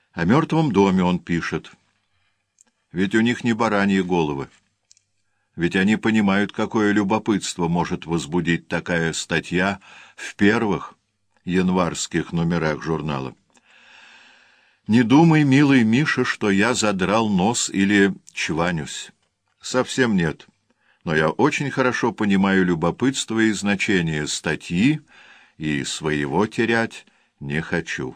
О мертвом доме он пишет. Ведь у них не бараньи головы. Ведь они понимают, какое любопытство может возбудить такая статья в первых январских номерах журнала. Не думай, милый Миша, что я задрал нос или чванюсь. Совсем нет. Но я очень хорошо понимаю любопытство и значение статьи, и своего терять не хочу.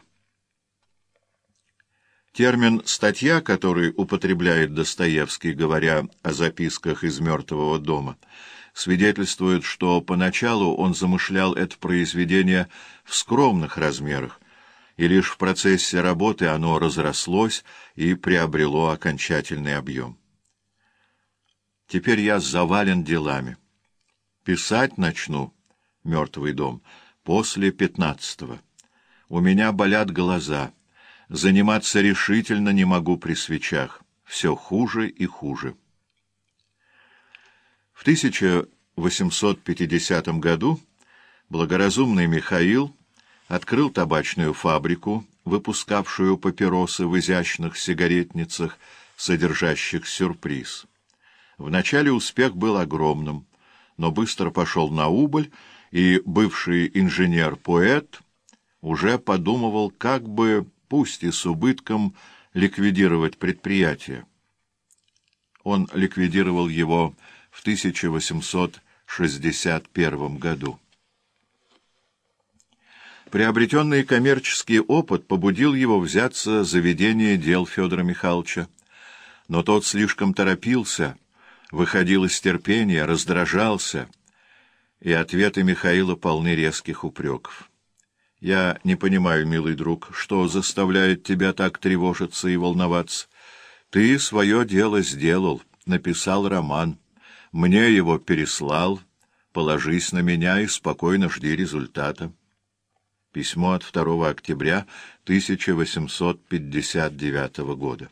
Термин «статья», который употребляет Достоевский, говоря о записках из «Мертвого дома», свидетельствует, что поначалу он замышлял это произведение в скромных размерах, и лишь в процессе работы оно разрослось и приобрело окончательный объем. Теперь я завален делами. Писать начну «Мертвый дом» после 15-го. У меня болят глаза. Заниматься решительно не могу при свечах. Все хуже и хуже. В 1850 году благоразумный Михаил открыл табачную фабрику, выпускавшую папиросы в изящных сигаретницах, содержащих сюрприз. Вначале успех был огромным, но быстро пошел на убыль, и бывший инженер-поэт уже подумывал, как бы, пусть и с убытком, ликвидировать предприятие. Он ликвидировал его в 1861 году. Приобретенный коммерческий опыт побудил его взяться за ведение дел Федора Михайловича, но тот слишком торопился, выходил из терпения, раздражался, и ответы Михаила полны резких упреков. «Я не понимаю, милый друг, что заставляет тебя так тревожиться и волноваться. Ты свое дело сделал, написал роман, мне его переслал, положись на меня и спокойно жди результата». Письмо от 2 октября 1859 года.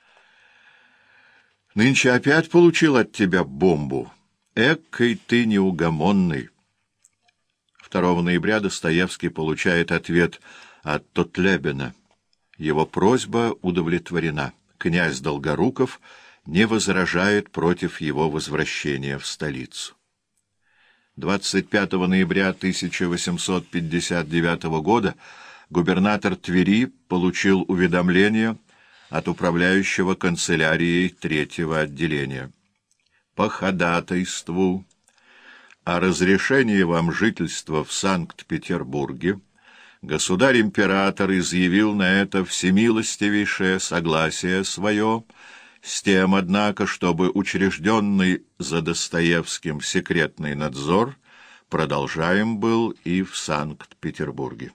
«Нынче опять получил от тебя бомбу. Эккой ты неугомонный». 2 ноября Достоевский получает ответ от Тотлебина. Его просьба удовлетворена. Князь Долгоруков не возражает против его возвращения в столицу. 25 ноября 1859 года губернатор Твери получил уведомление от управляющего канцелярией 3-го отделения. По ходатайству о разрешении вам жительства в Санкт-Петербурге государь-император изъявил на это всемилостивейшее согласие свое, с тем, однако, чтобы учрежденный за Достоевским секретный надзор продолжаем был и в Санкт-Петербурге.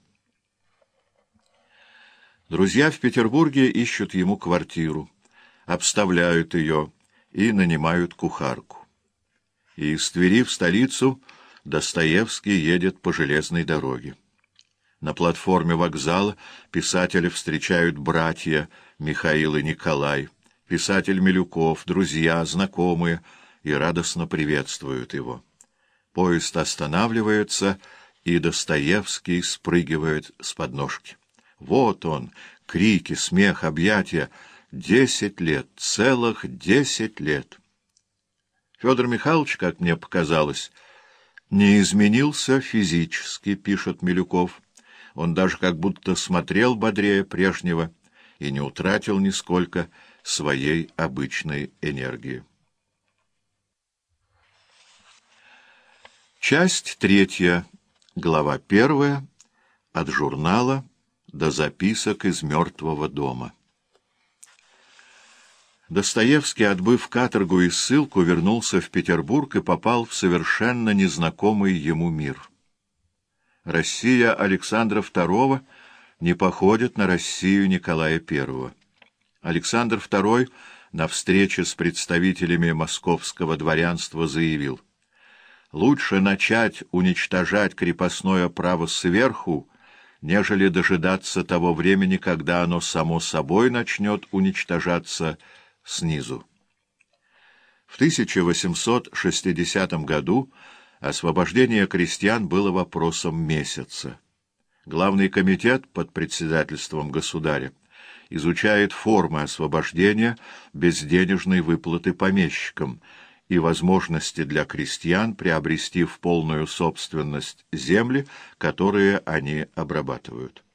Друзья в Петербурге ищут ему квартиру, обставляют ее и нанимают кухарку. И из Твери в столицу Достоевский едет по железной дороге. На платформе вокзала писателя встречают братья Михаил и Николай, писатель Милюков, друзья, знакомые, и радостно приветствуют его. Поезд останавливается, и Достоевский спрыгивает с подножки. Вот он, крики, смех, объятия. 10 лет, целых 10 лет. Федор Михайлович, как мне показалось, не изменился физически, пишет Милюков. Он даже как будто смотрел бодрее прежнего и не утратил нисколько своей обычной энергии. Часть 3, глава 1, от журнала до записок из «Мертвого дома». Достоевский, отбыв каторгу и ссылку, вернулся в Петербург и попал в совершенно незнакомый ему мир. Россия Александра II не походит на Россию Николая I. Александр II на встрече с представителями московского дворянства заявил: «Лучше начать уничтожать крепостное право сверху, нежели дожидаться того времени, когда оно само собой начнет уничтожаться снизу». В 1860 году освобождение крестьян было вопросом месяца. Главный комитет под председательством государя изучает формы освобождения без денежной выплаты помещикам и возможности для крестьян приобрести в полную собственность земли, которые они обрабатывают.